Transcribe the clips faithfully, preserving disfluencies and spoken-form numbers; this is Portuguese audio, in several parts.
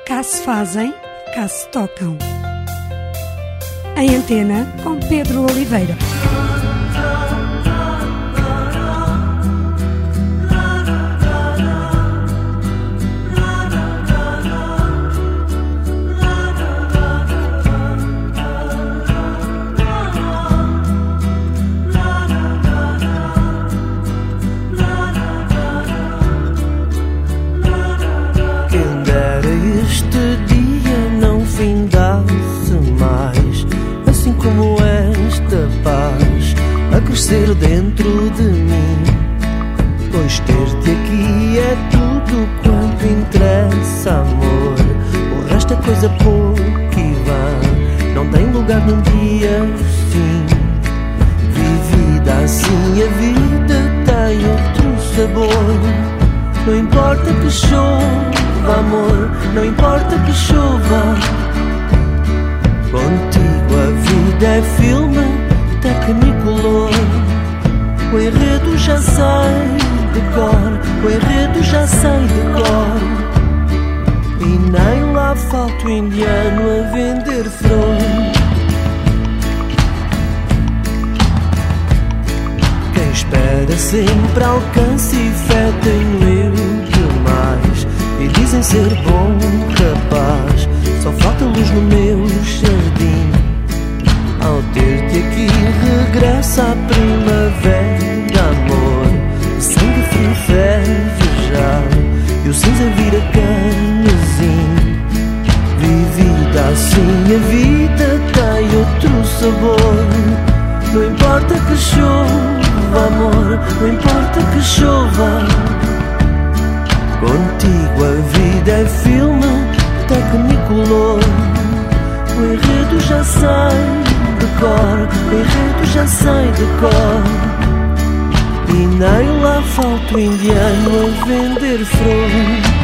Cá se fazem, cá se tocam. Em Antena, com Pedro Oliveira. Como esta paz a crescer dentro de mim, pois ter-te aqui é tudo quanto interessa, amor. O resto é coisa pouca e vã, não tem lugar num dia assim. Vivida assim a vida tem outro sabor. Não importa que chova, amor, não importa que chova. Contigo a vida é filme Technicolor. O enredo já sai de cor, o enredo já sai de cor. E nem lá falta o indiano a vender flor. Quem espera sempre alcança e fé, tenho eu demais. E dizem ser bom rapaz, só falta luz no meu jardim. Ao ter-te aqui regressa a primavera, amor. O sangue frio ferve já e o cinza vira carmesim. Vivida assim a vida tem outro sabor. Não importa que chova, amor, não importa que chova. Contigo a vida é filme Technicolor. O enredo já sai de cor, o enredo já sai de cor. E nem lá falta o indiano a vender flor.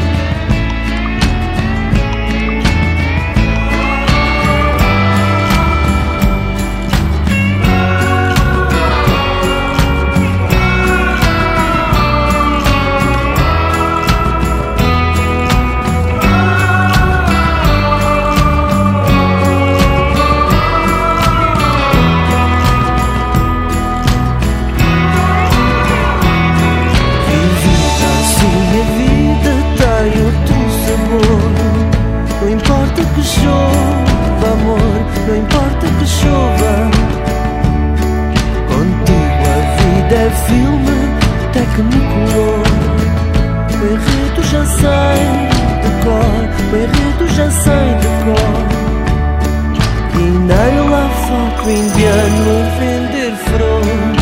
Technicolor. O enredo já sai de cor, o enredo já sai de cor. E nem lá falta o indiano a vender flor.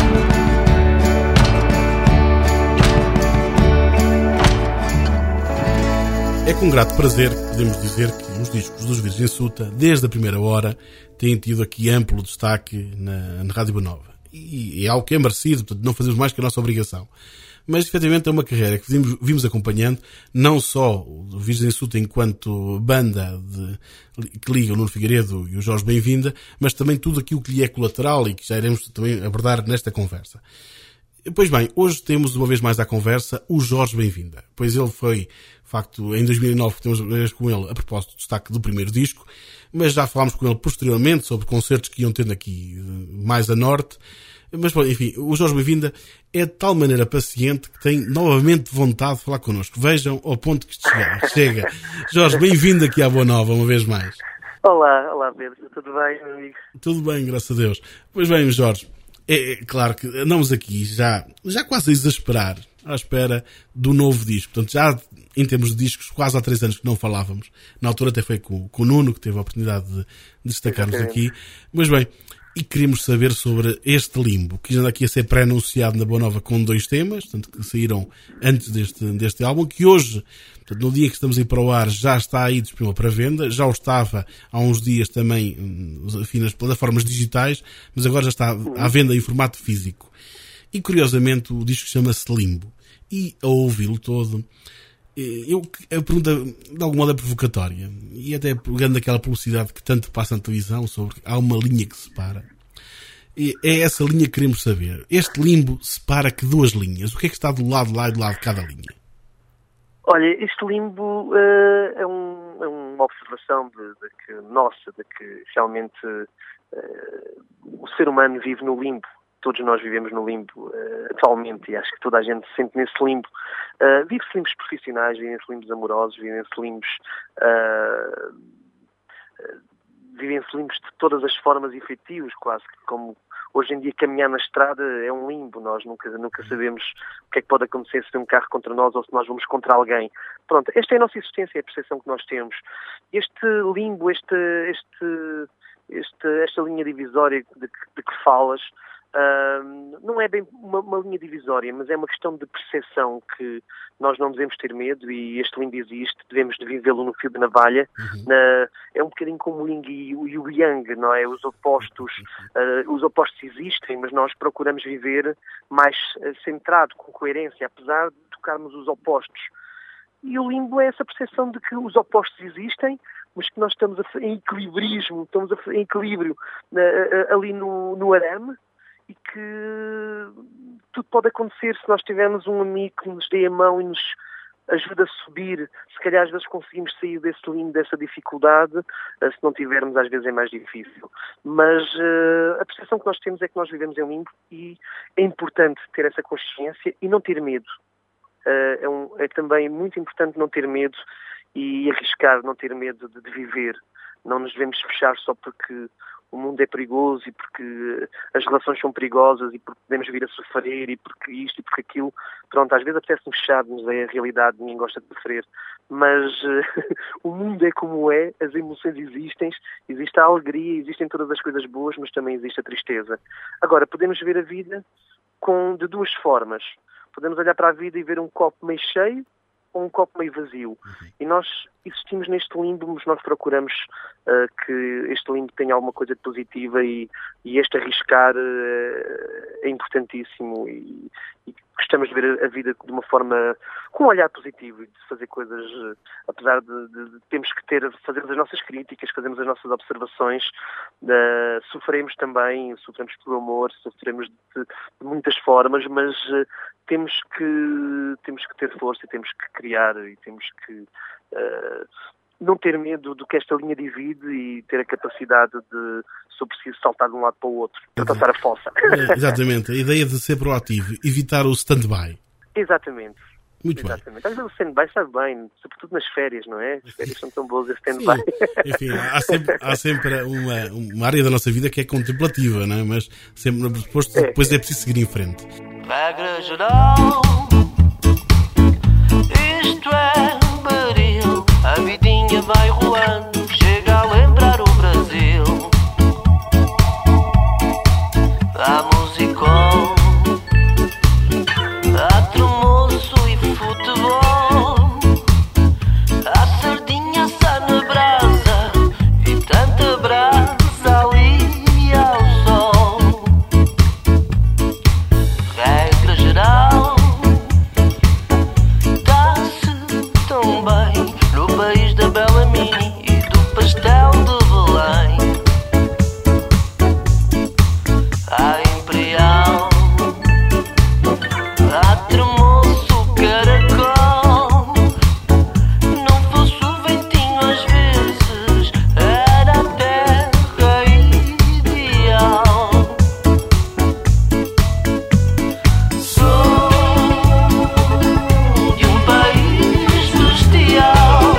É com grato prazer que podemos dizer que os discos dos Virgem Suta, desde a primeira hora, têm tido aqui amplo destaque na, na Rádio Boa Nova. E é algo que é merecido, portanto não fazemos mais que a nossa obrigação. Mas, efetivamente, é uma carreira que vimos, vimos acompanhando, não só o Virgem Suta enquanto banda de, que liga o Nuno Figueiredo e o Jorge Bem-vinda, mas também tudo aquilo que lhe é colateral e que já iremos também abordar nesta conversa. Pois bem, hoje temos uma vez mais à conversa o Jorge Bem-vinda, pois ele foi, de facto, em dois mil e nove que temos uma vez com ele a propósito do destaque do primeiro disco, mas já falámos com ele posteriormente sobre concertos que iam tendo aqui mais a norte. Mas, bom, enfim, o Jorge Bem-vinda é de tal maneira paciente que tem novamente vontade de falar connosco. Vejam ao ponto que isto chega. chega. Jorge, bem-vindo aqui à Boa Nova, uma vez mais. Olá, olá Pedro, tudo bem, meu amigo? Tudo bem, graças a Deus. Pois bem, Jorge, é, é claro que andamos aqui já, já quase a exasperar, à espera do novo disco. Portanto, já em termos de discos, quase há três anos que não falávamos. Na altura até foi com, com o Nuno, que teve a oportunidade de, de destacar-nos aqui. Mas bem, e queríamos saber sobre este Limbo, que já anda aqui a ser pré-anunciado na Boa Nova com dois temas, portanto, que saíram antes deste, deste álbum, que hoje, portanto, no dia que estamos a ir para o ar, já está aí disponível para venda, já o estava há uns dias também, enfim, nas plataformas digitais, mas agora já está à venda em formato físico. E, curiosamente, o disco chama-se Limbo. E, a ouvi-lo todo, eu, a pergunta, de algum modo, é provocatória. E até pegando aquela publicidade que tanto passa na televisão sobre há uma linha que separa. E é essa linha que queremos saber. Este Limbo separa que duas linhas? O que é que está do lado de lá e do lado de cada linha? Olha, este Limbo uh, é, um, uma observação de, de que, nossa, de que realmente uh, o ser humano vive no limbo. Todos nós vivemos no limbo uh, atualmente, e acho que toda a gente se sente nesse limbo. Uh, vive-se limbos profissionais, vivem-se limbos amorosos, vivem-se limbos... Uh, uh, vivem-se limbos de todas as formas e feitios, quase que como hoje em dia caminhar na estrada é um limbo. Nós nunca, nunca sabemos o que é que pode acontecer se tem um carro contra nós ou se nós vamos contra alguém. Pronto, esta é a nossa existência, é a percepção que nós temos. Este limbo, este, este, este, esta linha divisória de que, de que falas, Uh, não é bem uma, uma linha divisória, mas é uma questão de percepção que nós não devemos ter medo, e este limbo existe, devemos de vivê-lo no fio de navalha. Uhum. Na, é um bocadinho como o yin e o, e o yang, não é? Os opostos, uh, os opostos existem, mas nós procuramos viver mais uh, centrado, com coerência, apesar de tocarmos os opostos. E o limbo é essa percepção de que os opostos existem, mas que nós estamos a, em equilibrismo, estamos a, em equilíbrio uh, ali no, no arame, e que tudo pode acontecer se nós tivermos um amigo que nos dê a mão e nos ajuda a subir. Se calhar às vezes conseguimos sair desse limbo, dessa dificuldade, se não tivermos às vezes é mais difícil. Mas uh, a percepção que nós temos é que nós vivemos em limbo, e é importante ter essa consciência e não ter medo. Uh, é, um, é também muito importante não ter medo e arriscar, não ter medo de, de viver. Não nos devemos fechar só porque o mundo é perigoso e porque as relações são perigosas e porque podemos vir a sofrer e porque isto e porque aquilo. Pronto, às vezes apetece-nos fechar-nos, é a realidade, ninguém gosta de sofrer. Mas uh, o mundo é como é, as emoções existem, existe a alegria, existem todas as coisas boas, mas também existe a tristeza. Agora, podemos ver a vida com, de duas formas. Podemos olhar para a vida e ver um copo meio cheio ou um copo meio vazio. E nós existimos neste limbo, mas nós procuramos uh, que este limbo tenha alguma coisa de positiva, e, e este arriscar uh, é importantíssimo, e, e gostamos de ver a, a vida de uma forma, com um olhar positivo, e de fazer coisas, uh, apesar de, de, de termos que ter, fazermos as nossas críticas, fazermos as nossas observações, uh, sofremos também, sofremos pelo amor, sofremos de, de muitas formas, mas uh, temos que, temos que ter força, e temos que criar, e temos que uh, não ter medo do que esta linha divide, e ter a capacidade de, se eu preciso, saltar de um lado para o outro, para passar a fossa. É, exatamente, a ideia de ser proativo, evitar o stand-by. Exatamente. Muito Exatamente. bem. Às vezes o stand-by sabe bem, sobretudo nas férias, não é? As férias são tão boas a stand-by. Enfim, há sempre, há sempre uma, uma área da nossa vida que é contemplativa, não é? Mas sempre depois, depois é preciso seguir em frente. Regra geral, isto é baril, a vidinha vai rolando, chega a lembrar o Brasil. Há musical, há tremoço e futebol, há sardinha assar na brasa e tanta brasa ali ao sol. Regra geral, dá-se tão bem no país da Bela Mini e do pastel de Belém. Há Imperial, há tremoço, caracol. Não fosse o ventinho às vezes, era a terra ideal. Sou de um país bestial,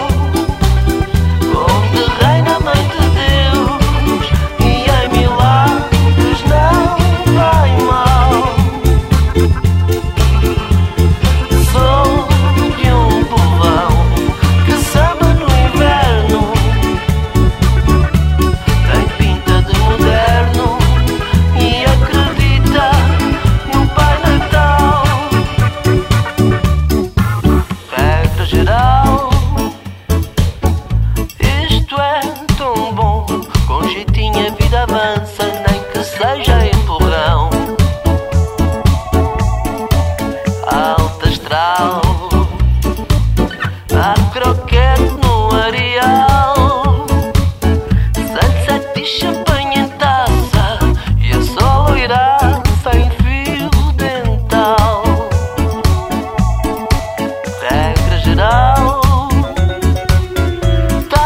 onde reina a mãe de Deus, e em milagres não vai mal. Sou de um povão que samba no inverno, tem pinta de moderno e acredita no Pai Natal. Regra geral, isto é tão bom, com jeitinho a vida avança, nem que seja empurrão. Alta astral, há croquete no areal, sunset e champanhe em taça, e a sol irá sem fio dental. Regra geral,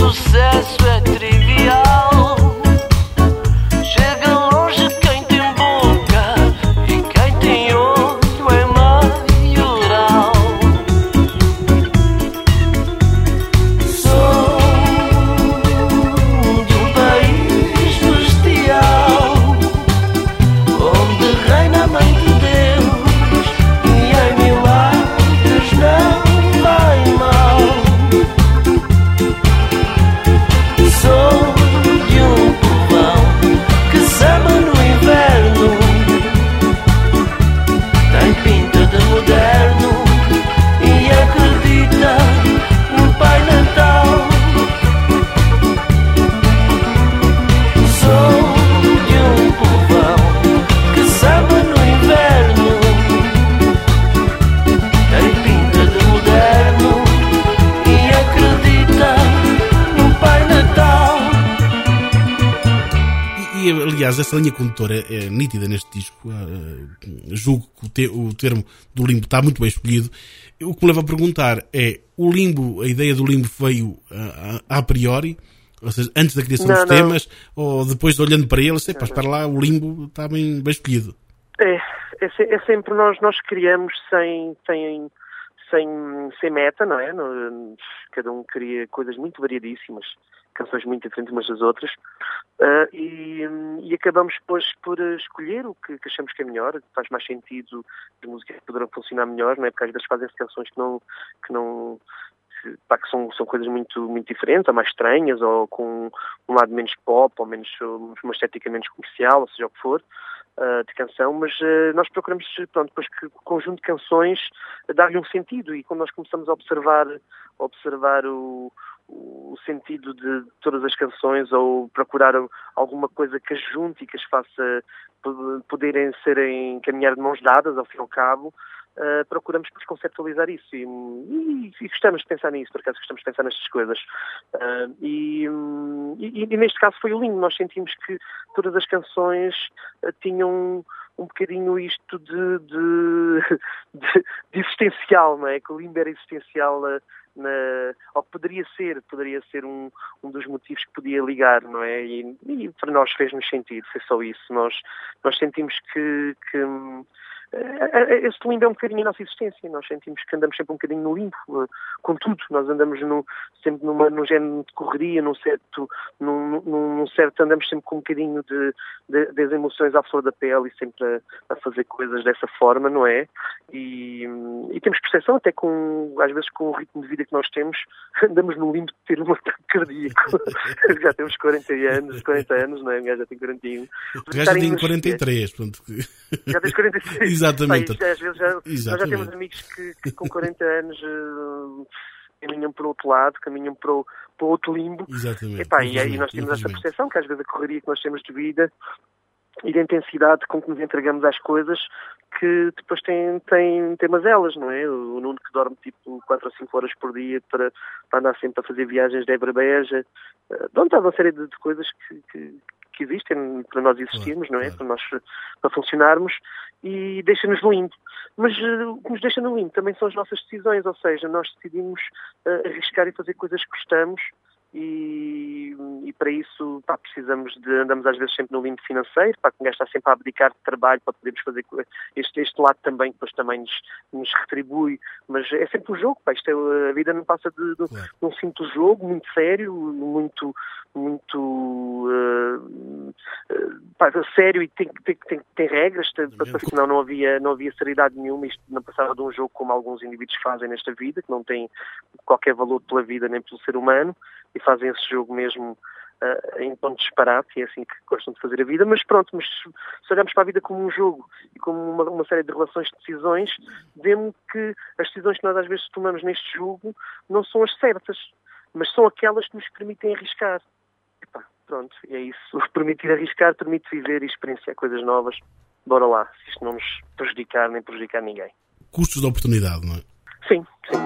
sucesso é trivial. Chega longe quem tem boca e quem tem olho é maioral. Sou de um país bestial, onde reina a mãe de Deus e em milagres não vai mal. Sou de um povão que samba no inverno, tem pinta de moderno e acredita no Pai Natal. Sou de um povão que samba no inverno, tem pinta de moderno e acredita no Pai Natal. E, e, aliás, essa linha condutora é, é nítida neste disco. Uh, julgo que o, te, o termo do limbo está muito bem escolhido. O que me leva a perguntar é: o limbo, a ideia do limbo veio uh, a, a priori? Ou seja, antes da criação Não, dos não. temas? Ou depois, olhando para ele, sei, pá, espera lá, o limbo está bem, bem escolhido? É, é, se- é sempre nós, nós criamos sem, sem, sem, sem meta, não é? No- cada um cria coisas muito variadíssimas, canções muito diferentes umas das outras, ah, e, e acabamos depois por escolher o que, que achamos que é melhor, que faz mais sentido, as músicas que poderão funcionar melhor, não é? Porque às vezes fazem-se canções que não... Que não que, pá, que são, são coisas muito, muito diferentes, ou mais estranhas, ou com um lado menos pop, ou menos uma estética menos comercial, ou seja o que for, uh, de canção, mas uh, nós procuramos, pronto, depois que o conjunto de canções uh, dar-lhe um sentido, e quando nós começamos a observar, observar o, o sentido de todas as canções, ou procurar alguma coisa que as junte e que as faça poderem serem caminhar de mãos dadas, ao fim e ao cabo, Uh, procuramos conceptualizar isso e, e, e gostamos de pensar nisso, por acaso gostamos de pensar nestas coisas. Uh, e, e, e neste caso foi o limbo. Nós sentimos que todas as canções uh, tinham um bocadinho isto de, de, de, de existencial, não é? Que o limbo era existencial uh, na, ou poderia ser, poderia ser um, um dos motivos que podia ligar, não é? E, e para nós fez-nos sentido, foi só isso. Nós, nós sentimos que, que esse limbo é um bocadinho a nossa existência. Nós sentimos que andamos sempre um bocadinho no limbo, com tudo. Nós andamos no, sempre numa, num género de correria, num certo, num, num, num certo, andamos sempre com um bocadinho de, de, das emoções à flor da pele e sempre a, a fazer coisas dessa forma, não é? E, e temos percepção, até com, às vezes com o ritmo de vida que nós temos, andamos no limbo de ter um ataque cardíaco. Já temos quarenta anos, quarenta anos, não é? O gajo já tem quarenta e um. O gajo já tem quarenta e três, pronto. Já tens quarenta e três. Exatamente. Pai, às vezes já, Exatamente. Nós já temos amigos que, que com quarenta anos uh, caminham para o outro lado, caminham para o, para o outro limbo. Exatamente. E, pá, e aí nós temos essa percepção que às vezes a correria que nós temos de vida e da intensidade com que nos entregamos às coisas, que depois tem, tem, tem mazelas, não é? O Nuno que dorme tipo quatro ou cinco horas por dia para, para andar sempre a fazer viagens de Évora a Beja, uh, de onde há uma série de, de coisas que, que, que existem para nós existirmos, claro, não é? Claro. Para nós para funcionarmos, e deixa-nos no limbo. Mas uh, o que nos deixa no limbo também são as nossas decisões, ou seja, nós decidimos uh, arriscar e fazer coisas que gostamos, e, e para isso, pá, precisamos de, andamos às vezes sempre no limbo financeiro, para que o gajo está sempre a abdicar de trabalho para podermos fazer este, este lado também, que depois também nos, nos retribui, mas é sempre um jogo, pá, isto é, a vida não passa de, de, claro, de um simples jogo, muito sério, muito, muito uh, uh, pá, sério, e tem, tem, tem, tem regras, tem, porque senão não havia, não havia seriedade nenhuma, isto não passava de um jogo como alguns indivíduos fazem nesta vida, que não tem qualquer valor pela vida nem pelo ser humano, e fazem esse jogo mesmo uh, em tom de disparate, e é assim que gostam de fazer a vida. Mas pronto, mas se olharmos para a vida como um jogo e como uma, uma série de relações de decisões, vemos que as decisões que nós às vezes tomamos neste jogo não são as certas, mas são aquelas que nos permitem arriscar. E pá, pronto, e é isso. Permitir arriscar permite viver e experienciar coisas novas. Bora lá, se isto não nos prejudicar nem prejudicar ninguém. Custos de oportunidade, não é? Sim, sim.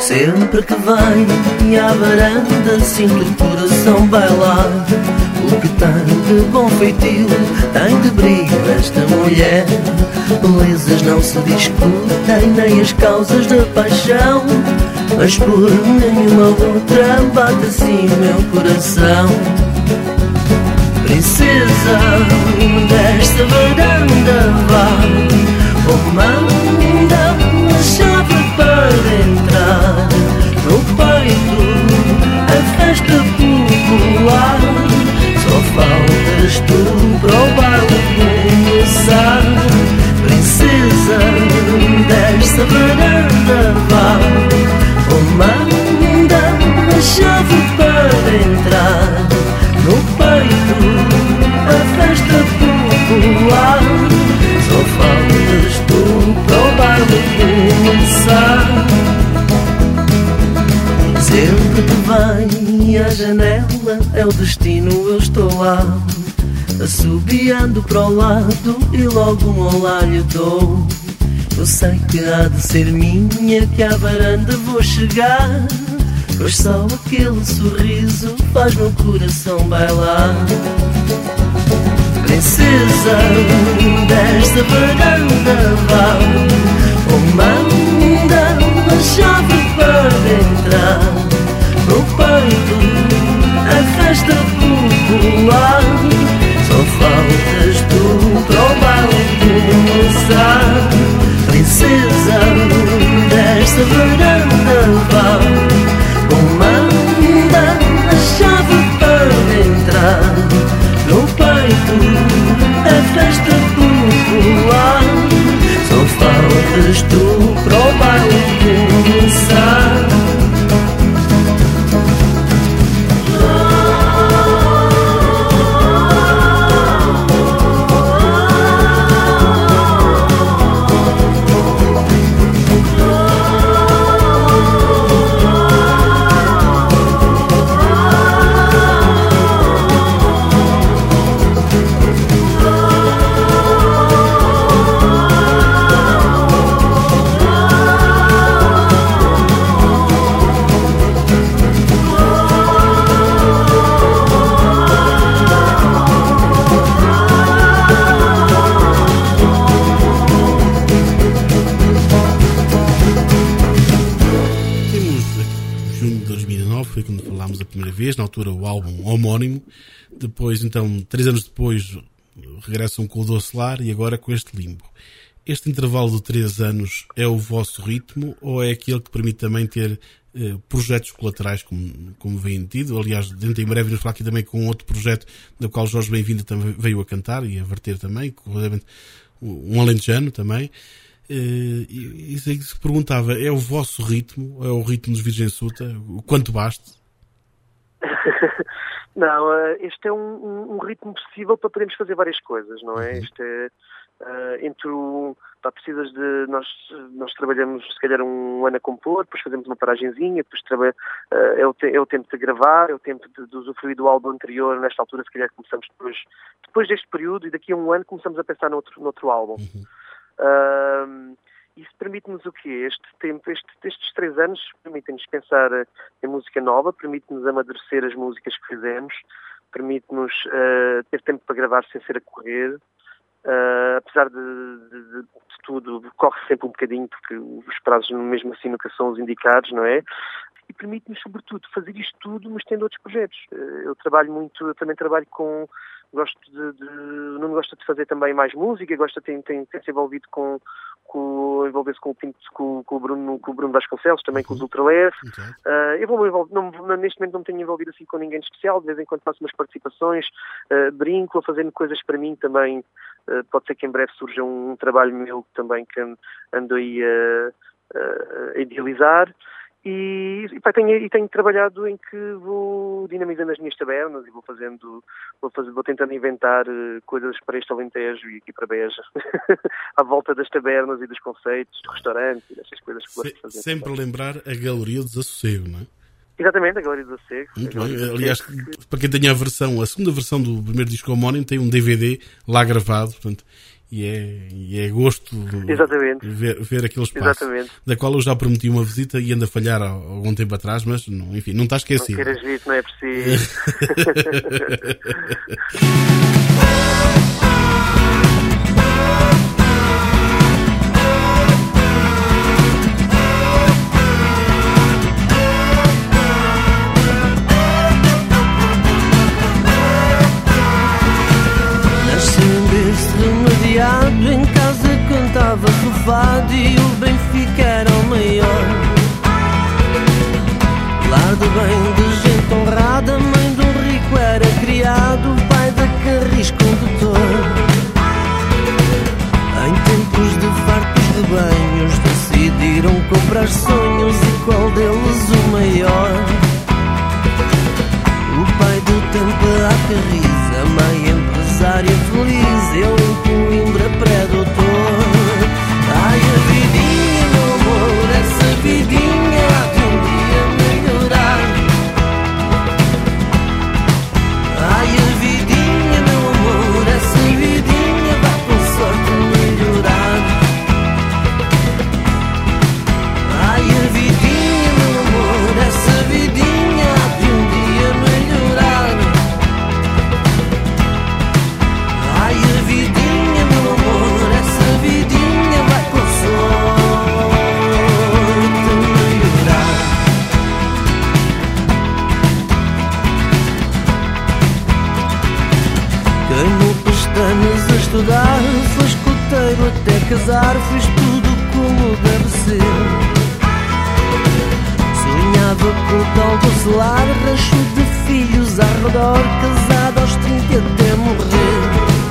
Sempre que vem à varanda sinto o coração bailar. O que tem de bom feitio, tem de brilho esta mulher. Belezas não se discutem, nem as causas da paixão, mas por nenhuma outra bate assim meu coração. Princesa desta varanda, vá, ou manda a chave para entrar no peito, a festa popular. Só faltas tu para o baile começar. Princesa desta varanda, vá, ou manda a chave para entrar no peito, a festa popular. Só faltas tu para o baile começar. Sempre que vem à janela é o destino, eu estou lá, assobiando para o lado e logo um olhar lhe dou. Eu sei que há de ser minha, que à varanda vou chegar, pois só aquele sorriso faz meu coração bailar. Princesa desta varanda, vá, ou manda a chave para entrar no peito, a festa popular. Só faltas tu para o baile começar. Princesa desta varanda, vá, ou manda a chave para entrar no peito, a festa popular. Só faltas tu para o baile começar. Na altura o álbum homónimo, depois então, três anos depois regressam com o Doce Lar e agora com este Limbo. Este intervalo de três anos é o vosso ritmo ou é aquele que permite também ter eh, projetos colaterais como, como vem tido? Aliás, dentro em breve vamos falar aqui também com outro projeto do qual Jorge Bem-vindo também veio a cantar e a verter também, um alentejano também. Uh, isso é que se perguntava, é o vosso ritmo, é o ritmo dos Virgem Suta, o quanto baste? Não, este é um, um ritmo possível para podermos fazer várias coisas, não é? Este é uh, entre o... Pá, precisas de... Nós, nós trabalhamos se calhar um ano a compor, depois fazemos uma paragenzinha, depois trabalha, uh, é, o te, é o tempo de gravar, é o tempo de, de usufruir do álbum anterior, nesta altura se calhar começamos depois, depois deste período e daqui a um ano começamos a pensar noutro, noutro álbum. Uhum. Uh, Isso permite-nos o quê? Este tempo, este, estes três anos permitem-nos pensar em música nova, permite-nos amadurecer as músicas que fizemos, permite-nos uh, ter tempo para gravar sem ser a correr. Uh, apesar de, de, de tudo, corre sempre um bocadinho, porque os prazos mesmo assim nunca são os indicados, não é? E permite-nos, sobretudo, fazer isto tudo, mas tendo outros projetos. Uh, eu trabalho muito, eu também trabalho com... Gosto de, de, não gosta de fazer também mais música, gosta de ter, ter, ter se envolvido com, com envolver-se com o Pinto, com, com o Bruno, com o Bruno Vasconcelos, também com os Ultraleve. Uh, eu vou envolver, não, neste momento não me tenho envolvido assim com ninguém de especial, de vez em quando faço umas participações, uh, brinco a fazendo coisas para mim também. Uh, pode ser que em breve surja um, um trabalho meu também que ando aí a, a, a idealizar. E, e, pá, tenho, e tenho trabalhado em que vou dinamizando as minhas tabernas e vou fazendo, vou, fazer, vou tentando inventar uh, coisas para este Alentejo e aqui para Beja, à volta das tabernas e dos conceitos, dos restaurantes e dessas coisas que gosto de fazer. Sempre também. Lembrar a Galeria do Desassossego, não é? Exatamente, a Galeria do Desassossego. Muito bem. Aliás, que... para quem tenha a versão, a segunda versão do primeiro disco homónimo tem um D V D lá gravado, portanto, e é, e é gosto Exatamente. ver, ver aquele espaço. Exatamente. Da qual eu já prometi uma visita e ando a falhar há algum tempo atrás, mas não, enfim, não está esquecido. Não queiras vir, não é preciso. Remediado em casa cantava fado e o Benfica era o maior. Lar de bem de gente honrada, mãe de um rico era criado, pai da Carris condutor. Em tempos de fartos rebanhos decidiram comprar sonhos e qual deles o maior? O pai do tempo à Carris, a mãe empresária feliz, eu em Coimbra pré-doutor. Ai, a vidinha, meu amor, essa vidinha há de um dia melhorar. Ai, a vidinha, meu amor, essa vidinha vai com sorte melhorar. Ai, a vidinha, meu amor, essa vidinha há de um dia melhorar. Ai, a vidinha, meu amor, essa vidinha vai com sorte melhorar. Ganhou pestanas a estudar, foi escoteiro até casar, fez tudo como deve ser. Sonhava com o tal do lar, rancho de filhos ao redor, casado aos trinta até morrer.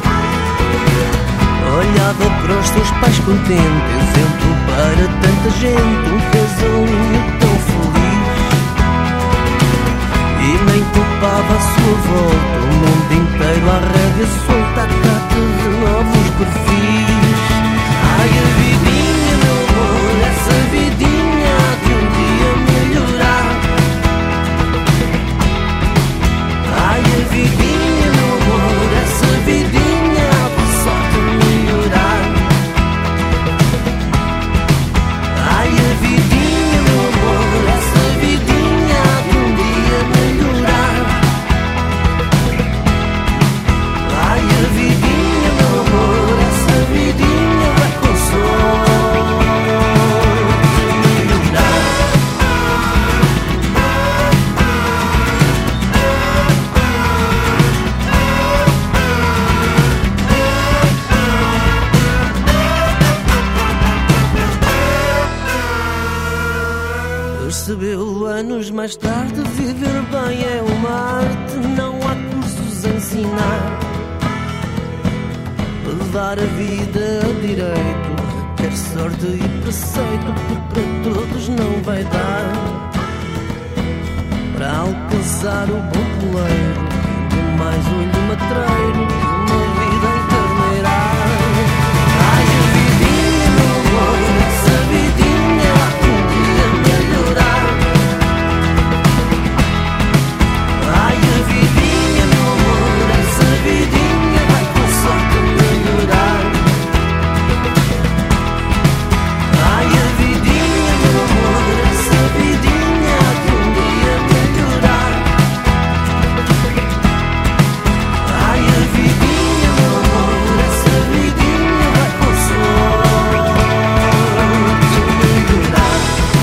Olhava para os seus pais contente, exemplo para tanta gente, um casalinho tão feliz. E nem topava a sua volta, o mundo inteiro à rédea solta, a cata de novos perfis. Ai, a vidinha, meu amor, essa vidinha há de um dia melhorar. Ai, a vidinha, meu amor, essa vidinha há de sorte melhorar. Ai, a vidinha, meu amor, essa vidinha há de um dia melhorar. Ai, a vidinha, meu amor, essa vidinha vai com sorte melhorar. Percebeu anos mais tarde, viver bem é uma arte, não há cursos a ensinar. Levar a vida a direito requer sorte e preceito, porque para todos não vai dar. Para alcançar o bom poleiro, tendo mais olho matreiro que uma vida encarneirar. Ai, a vidinha, meu amor, essa vidinha há de um dia melhorar. Ai, a vidinha, meu amor, essa vidinha vai com sorte melhorar. Ai, a vidinha, meu amor, essa vidinha há de um dia melhorar. Ai, a vidinha, meu amor, essa vidinha vai com sorte melhorar.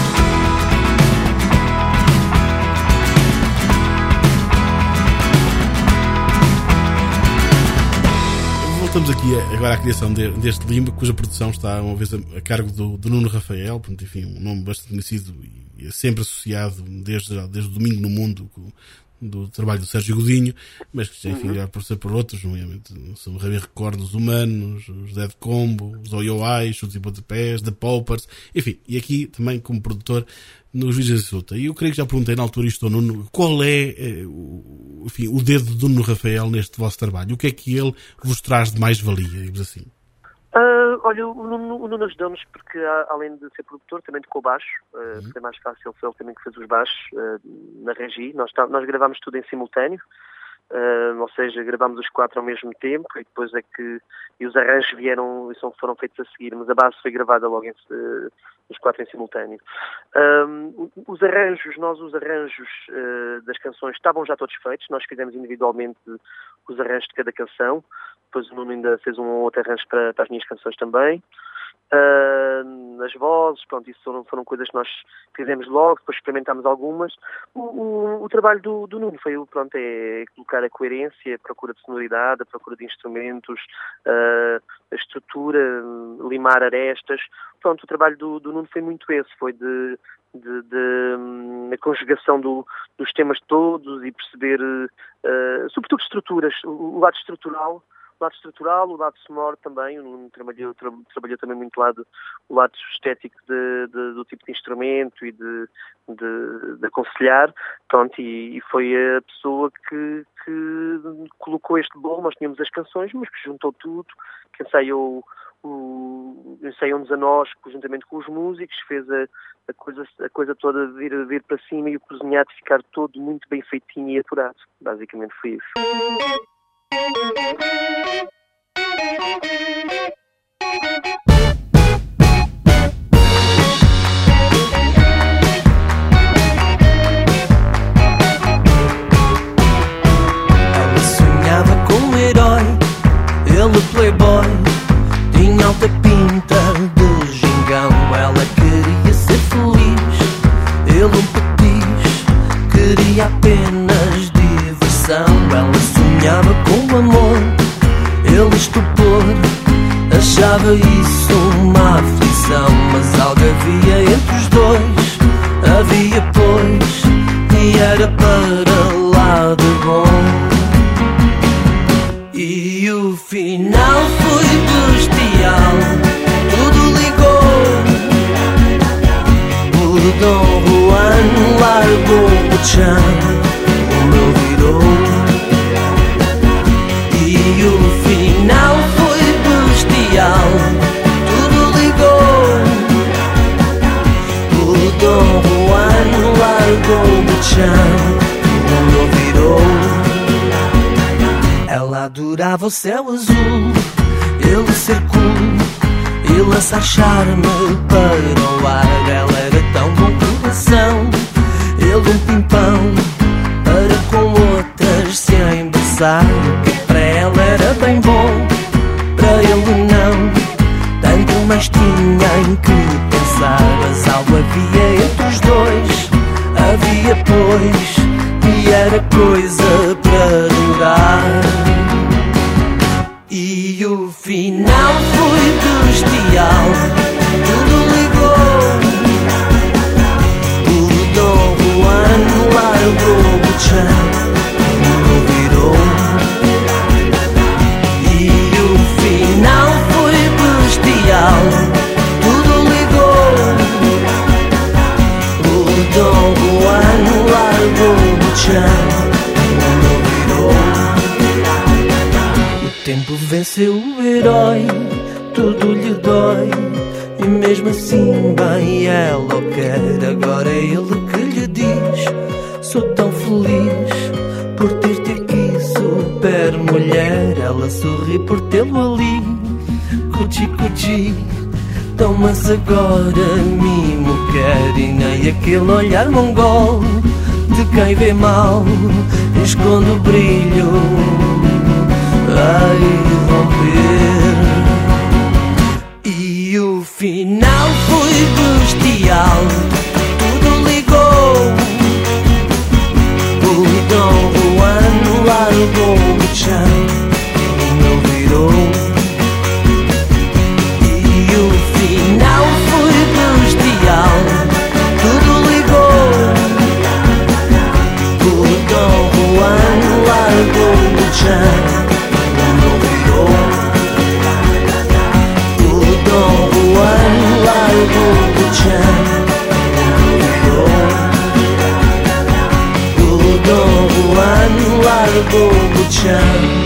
Voltamos aqui agora à criação de, deste limbo, cuja produção está uma vez a, a cargo do, do Nuno Rafael, portanto, enfim, um nome bastante conhecido e é sempre associado desde, desde o Domingo no Mundo com, do trabalho do Sérgio Godinho, mas que, enfim, já por ser por outros, nomeadamente, se me recordo, os Humanos, os Dead Combo, os Oioais, os Chutes e Pontapés, The Paupers, enfim, e aqui também como produtor nos Vídeos de Luta. E eu creio que já perguntei na altura isto ao Nuno, qual é eh, o, enfim, o dedo do Nuno Rafael neste vosso trabalho? O que é que ele vos traz de mais-valia, digamos assim? Uh, olha, o Nuno, o Nuno ajudou-nos porque, além de ser produtor, também tocou baixo. Uh, uhum. Foi mais fácil, foi ele também que fez os baixos uh, na regi. Nós, tá, nós gravámos tudo em simultâneo. uh, ou seja, gravámos os quatro ao mesmo tempo e depois é que e os arranjos vieram e foram feitos a seguir, mas a base foi gravada logo em, uh, os quatro em simultâneo. Um, os arranjos, nós os arranjos uh, das canções estavam já todos feitos, nós fizemos individualmente os arranjos de cada canção, depois o Nuno ainda fez um ou outro arranjo para, para as minhas canções também. Uh, as vozes, pronto, isso foram, foram coisas que nós fizemos logo, depois experimentámos algumas. O, o, o trabalho do, do Nuno foi, pronto, é colocar a coerência, a procura de sonoridade, a procura de instrumentos, uh, a estrutura, limar arestas. Pronto, o trabalho do, do Nuno foi muito esse, foi de, de, de um, a conjugação do, dos temas todos e perceber, uh, sobretudo estruturas, o, o lado estrutural. O lado estrutural, o lado sonoro também, o Nuno trabalhou, tra, trabalhou também muito lado, o lado estético de, de, do tipo de instrumento e de, de, de aconselhar, pronto, e, e foi a pessoa que, que colocou este bolo. Nós tínhamos as canções, mas que juntou tudo, que ensaiou, o, ensaiou-nos a nós, juntamente com os músicos, fez a, a, coisa, a coisa toda vir, vir para cima e o cozinhado ficar todo muito bem feitinho e apurado. Basicamente foi isso. Ela sonhava com um herói, ele playboy, tinha alta pinta de gingão. Ela queria ser feliz, ele um petis, queria apenas diversão. Ela sonhava com amor, ele estupor, achava isso uma aflição. Mas algo havia entre os dois, havia pois, e era para lá de bom. E o final foi bestial, tudo ligou. O Dom Juan largou o chão, o meu virou. E o final foi bestial, tudo ligou. O Dom Juan largou o chão, o meu virou. Ela adorava o céu azul, ele ser cool e lançar charme para o ar. Ela era tão bom coração, ele um pimpão para com outras se embaçar. O que para ela era bem bom, para ele não, tanto mais tinha em que pensar. Mas algo havia entre os dois, havia pois, e era coisa para durar. E o final foi bestial, tudo ligou. O Dom Juan largou o chão, o meu virou. E o final foi bestial, tudo ligou. O Dom Juan largou o chão, o meu virou. O tempo venceu o herói, tudo lhe dói, e mesmo assim bem ela o quer. Agora é ele que lhe diz: sou tão feliz por ter-te aqui, super mulher. Ela sorri por tê-lo ali, cuchi cuchi, tão mas agora mimo quer. E nem aquele olhar mongol de quem vê mal esconde o brilho a irromper. E o final foi bestial, tudo ligou. O Dom Juan largou o chão, o meu virou. E o final foi bestial, tudo ligou. O Dom Juan largou o chão, o meu virou. O Dom Juan largou o chão, o meu virou. O Dom Juan largou o chão,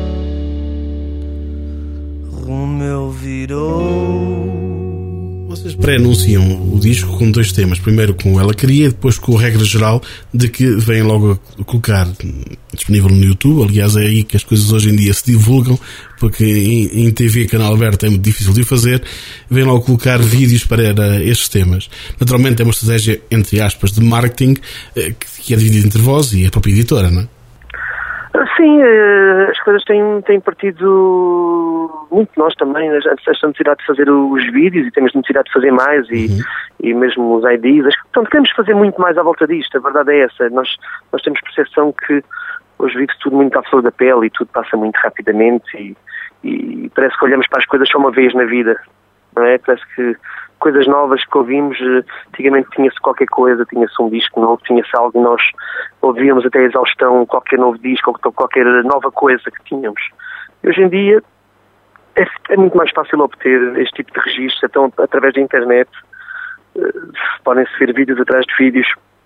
o meu virou. Vocês pré-anunciam o disco com dois temas. Primeiro com Ela Queria e depois com a Regra Geral, de que vêm logo a colocar disponível no YouTube. Aliás, é aí que as coisas hoje em dia se divulgam, porque em, em T V, canal aberto, é muito difícil de fazer. Vêm logo colocar vídeos para estes temas. Naturalmente é uma estratégia, entre aspas, de marketing, que é dividida entre vós e a própria editora, não é? Sim, as coisas têm, têm partido muito de nós também, esta necessidade de fazer os vídeos, e temos necessidade de fazer mais, e, uhum. e mesmo os I Ds. Portanto, queremos fazer muito mais à volta disto, a verdade é essa. Nós, nós temos percepção que hoje vive tudo muito à flor da pele e tudo passa muito rapidamente, e, e parece que olhamos para as coisas só uma vez na vida, não é? Parece que coisas novas que ouvimos, antigamente tinha-se qualquer coisa, tinha-se um disco novo, tinha-se algo, e nós ouvíamos até a exaustão qualquer novo disco, ou qualquer nova coisa que tínhamos. E hoje em dia é, é muito mais fácil obter este tipo de registros, então através da internet podem-se ver vídeos atrás de vídeos,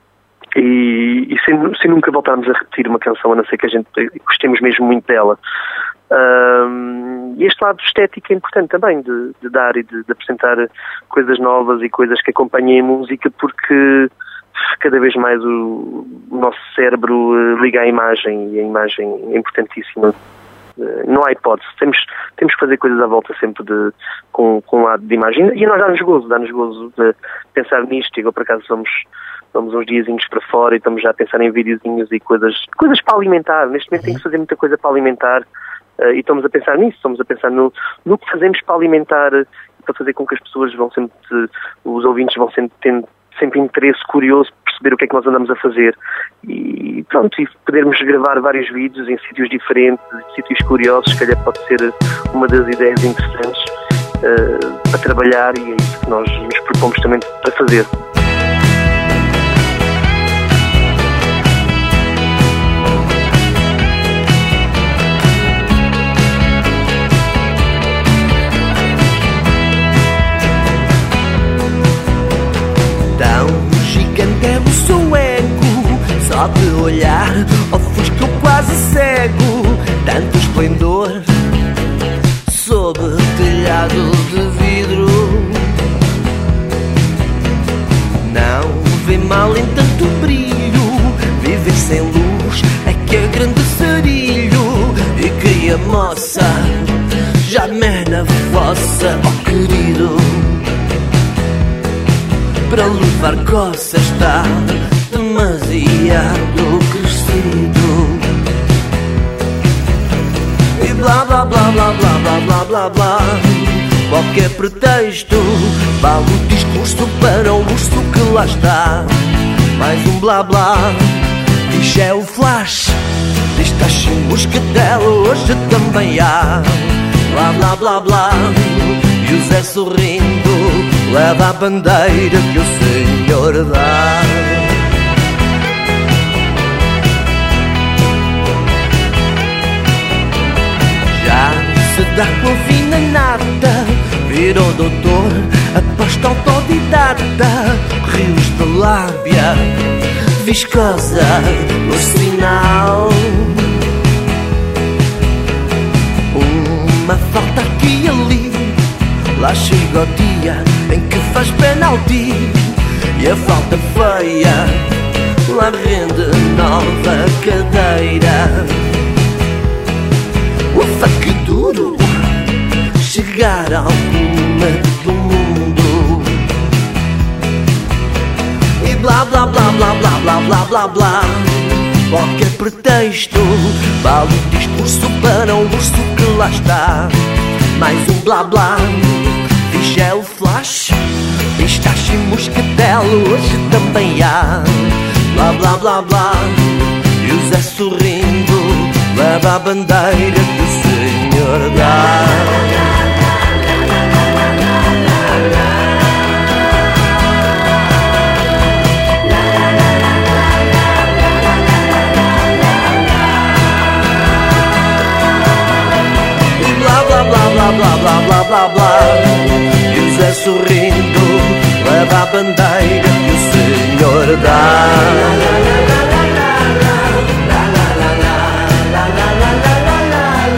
e, e sem, sem nunca voltarmos a repetir uma canção, a não ser que a gente gostemos mesmo muito dela. Um, e este lado estético é importante também, de, de dar e de, de apresentar coisas novas e coisas que acompanhem a música, porque cada vez mais o, o nosso cérebro uh, liga à imagem, e a imagem é importantíssima. Uh, não há hipótese, temos, temos que fazer coisas à volta sempre de, com, com um lado de imagem, e nós dá-nos gozo, dá-nos gozo de pensar nisto. E agora, por acaso, vamos, vamos uns diazinhos para fora e estamos já a pensar em videozinhos e coisas, coisas para alimentar. Neste momento tem que fazer muita coisa para alimentar. Uh, e estamos a pensar nisso, estamos a pensar no, no que fazemos para alimentar, uh, para fazer com que as pessoas vão sempre, uh, os ouvintes vão sempre tendo sempre interesse curioso por perceber o que é que nós andamos a fazer. E pronto, e podermos gravar vários vídeos em sítios diferentes, em sítios curiosos, se calhar pode ser uma das ideias interessantes uh, para trabalhar, e é isso que nós nos propomos também para fazer. Só de olhar, ofusco quase cego, tanto esplendor sob telhado de vidro. Não vê mal em tanto brilho, viver sem luz é que é grande sarilho. E que a moça já me na fossa, oh querido, para levar coça está demasiado crescido. E blá blá blá blá blá blá blá blá blá, qualquer pretexto vale o discurso para o urso que lá está. Mais um blá blá, diz é o flash, diz taxa e moscatel, hoje também há. Blá blá blá blá, e o Zé sorrindo leva a bandeira que o Senhor dá. Se dá com a fina nata, virou doutor, aposta autodidata, rios de lábia, viscosa, no sinal. Uma falta aqui e ali, lá chega o dia em que faz penalti, e a falta feia lá rende nova cadeira. Ufa, que duro chegar ao cume do mundo. E blá blá blá blá blá blá blá blá blá, qualquer pretexto vale o discurso para o urso que lá está. Mais um blá blá, diz é o flash, diz taxa e moscatel, hoje também há. Blá blá blá blá, e o Zé sorrindo leva a bandeira que o Senhor dá. E blá blá blá blá blá blá blá blá blá, e o Zé sorrindo leva a bandeira que o Senhor dá.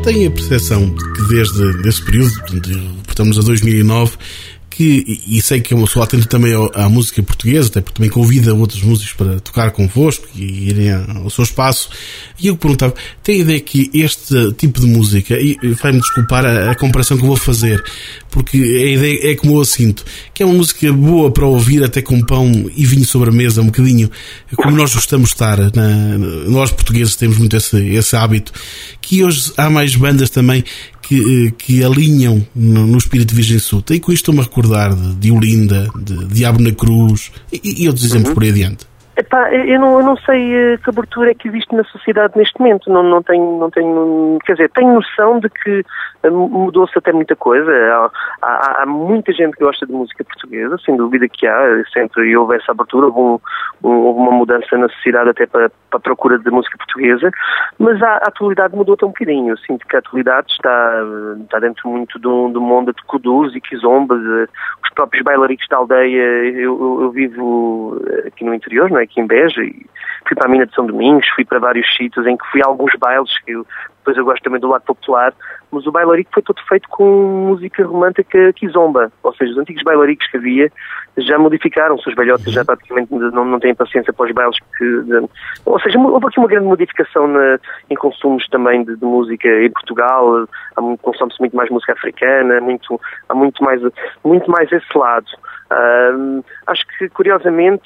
tenho a percepção de que desde esse período, portanto, a dois mil e nove, que, e sei que eu sou atento também à música portuguesa, até porque também convida outros músicos para tocar convosco e irem ao seu espaço, e eu perguntava, tem a ideia que este tipo de música, e vai-me desculpar a, a comparação que eu vou fazer, porque a ideia é como eu a sinto, que é uma música boa para ouvir até com pão e vinho sobre a mesa, um bocadinho como nós gostamos de estar, na, nós portugueses temos muito esse, esse hábito, que hoje há mais bandas também que, que alinham no, no espírito de Virgem Suta, e com isto estou-me a recordar de, de Olinda, de Diabo na Cruz e, e outros exemplos uhum. por aí adiante. Epá, eu, não, eu não sei que abertura é que existe na sociedade neste momento, não, não, tenho, não tenho, quer dizer, tenho noção de que mudou-se até muita coisa, há, há, há muita gente que gosta de música portuguesa, sem dúvida que há, sempre houve essa abertura, houve, um, houve uma mudança na sociedade até para, para a procura de música portuguesa, mas a, a atualidade mudou até um bocadinho, eu sinto que a atualidade está, está dentro muito do, do mundo de kudus e quizombas, os próprios bailaricos da aldeia, eu, eu, eu vivo aqui no interior, não é? Aqui em Beja, e fui para a mina de São Domingos, fui para vários sítios em que fui a alguns bailes, que eu, depois eu gosto também do lado popular, mas o bailarico foi todo feito com música romântica kizomba, ou seja, os antigos bailaricos que havia já modificaram-se, os velhotes já praticamente não, não têm paciência para os bailes, que, de, ou seja, houve aqui uma grande modificação na, em consumos também de, de música em Portugal, consome-se muito mais música africana, muito, há muito mais, muito mais esse lado. Uh, acho que, curiosamente,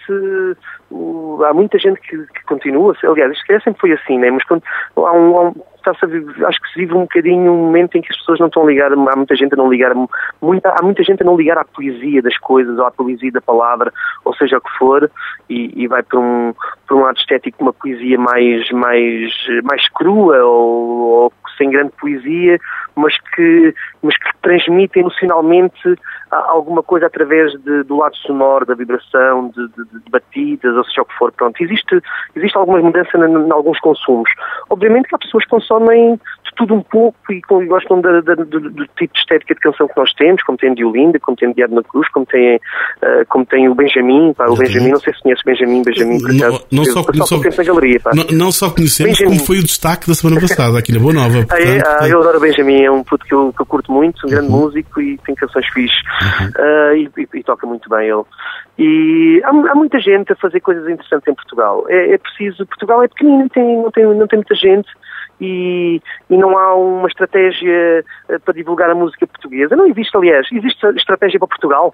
uh, há muita gente que, que continua, aliás, isto sempre foi assim, né? Mas quando, há um, há um, está-se a viver, acho que se vive um bocadinho um momento em que as pessoas não estão a ligar, há muita gente a não ligar, muita, há muita gente a não ligar à poesia das coisas, ou à poesia da palavra, ou seja o que for, e, e vai para um, para um lado estético, uma poesia mais, mais, mais crua, ou, ou sem grande poesia, mas que, mas que transmite emocionalmente alguma coisa através de, do lado sonoro, da vibração, de, de, de batidas, ou seja o que for. Pronto, existe, existe alguma mudança em alguns consumos. Obviamente que há pessoas que consomem de tudo um pouco e, e gostam da, da, do, do tipo de estética de canção que nós temos, como tem de Olinda, como tem de Diabo na Cruz, como tem, uh, como tem o Benjamin, pá, o Benjamin, não sei se conhece o Benjamin, Benjamin, por acaso, não, não, só, não, só, na galeria, pá. Não, não só conhecemos, Benjamin. Como foi o destaque da semana passada, aqui na Boa Nova. Portanto, ah, é? ah, eu adoro o Benjamin, é um puto que eu, que eu curto muito, um grande uhum. músico e tem canções fixes. Uhum. Uh, e, e, e toca muito bem ele. E há, há muita gente a fazer coisas interessantes em Portugal. É, é preciso, Portugal é pequenino, tem, não, tem, não tem muita gente e, e não há uma estratégia para divulgar a música portuguesa. Não existe, aliás, existe estratégia para Portugal.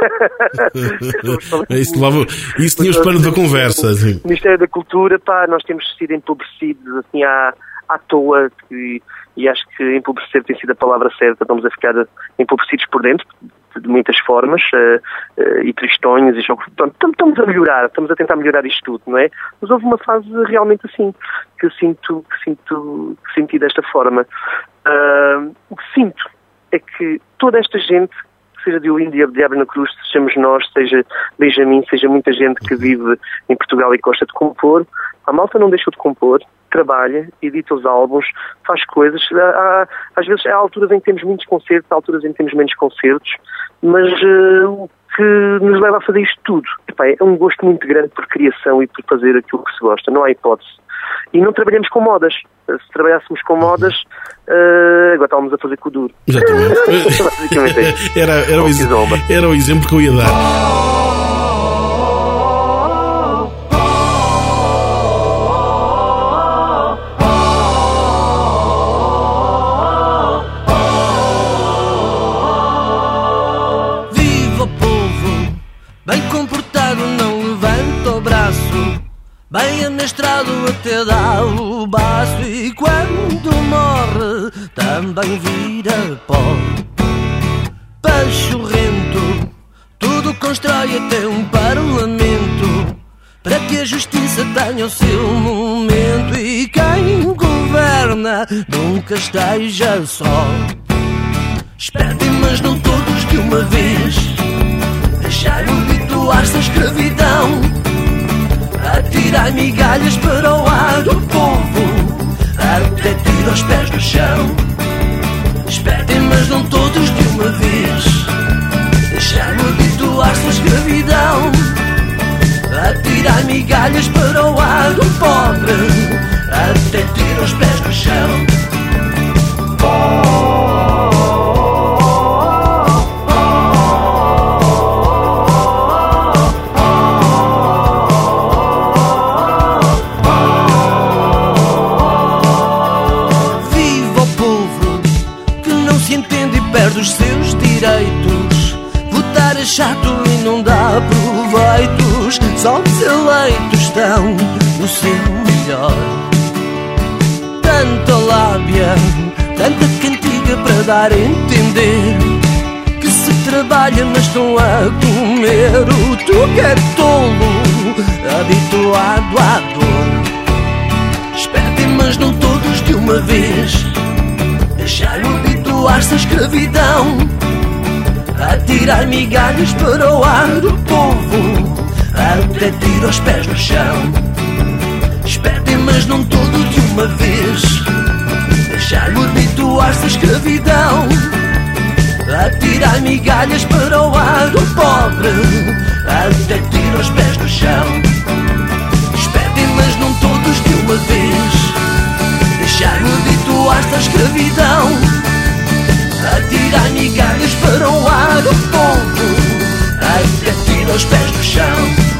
isso lava, isso tinha os planos da conversa. Assim. O Ministério da Cultura, pá, nós temos sido empobrecidos assim à, à toa e, e acho que empobrecer tem sido a palavra certa. Estamos a ficar empobrecidos por dentro de muitas formas uh, uh, e tristonhos e jogos. Estamos a melhorar, estamos a tentar melhorar isto tudo, não é? Mas houve uma fase realmente assim que eu sinto, que sinto, que senti desta forma. Uh, o que sinto é que toda esta gente, seja de Olinda, de Diabo na Cruz, sejamos nós, seja Benjamin, seja muita gente que vive em Portugal e gosta de compor, a malta não deixou de compor, trabalha, edita os álbuns, faz coisas. Há, há, às vezes há alturas em que temos muitos concertos, há alturas em que temos menos concertos, mas uh, o que nos leva a fazer isto tudo epá, é um gosto muito grande por criação e por fazer aquilo que se gosta, não há hipótese. E não trabalhamos com modas. Se trabalhássemos com modas, uh, agora estávamos a fazer com o duro. Exatamente. era, era, o exemplo, era o exemplo que eu ia dar. Bem amestrado até dá o baço e quando morre também vira pó. Pachorrento, tudo constrói até um parlamento para que a justiça tenha o seu momento e quem governa nunca esteja só. Espertem, mas não todos de uma vez, deixaram habituar-se à escravidão. Atirar migalhas para o ar do povo, até tiro aos pés do chão. Espertem, mas não todos de uma vez, deixaram habituar-se à escravidão. Atirar migalhas para o ar do pobre, até tiro aos pés do chão. escravidão no seu melhor. Tanta lábia, tanta cantiga para dar a entender que se trabalha mas estão a comer. O tu que é tolo, habituado à dor. Espertem, mas não todos de uma vez. Deixar-me habituar-se à escravidão, a tirar migalhas para o ar. O povo até tira os pés no chão. Espertem, mas não todos de uma vez. Deixar-me habituar-se à escravidão, a tirar migalhas para o ar. O pobre até tira os pés no chão. Espertem, mas não todos de uma vez. Deixar-me habituar-se à escravidão, a tirar migalhas para o ar. O povo até tira os pés no chão.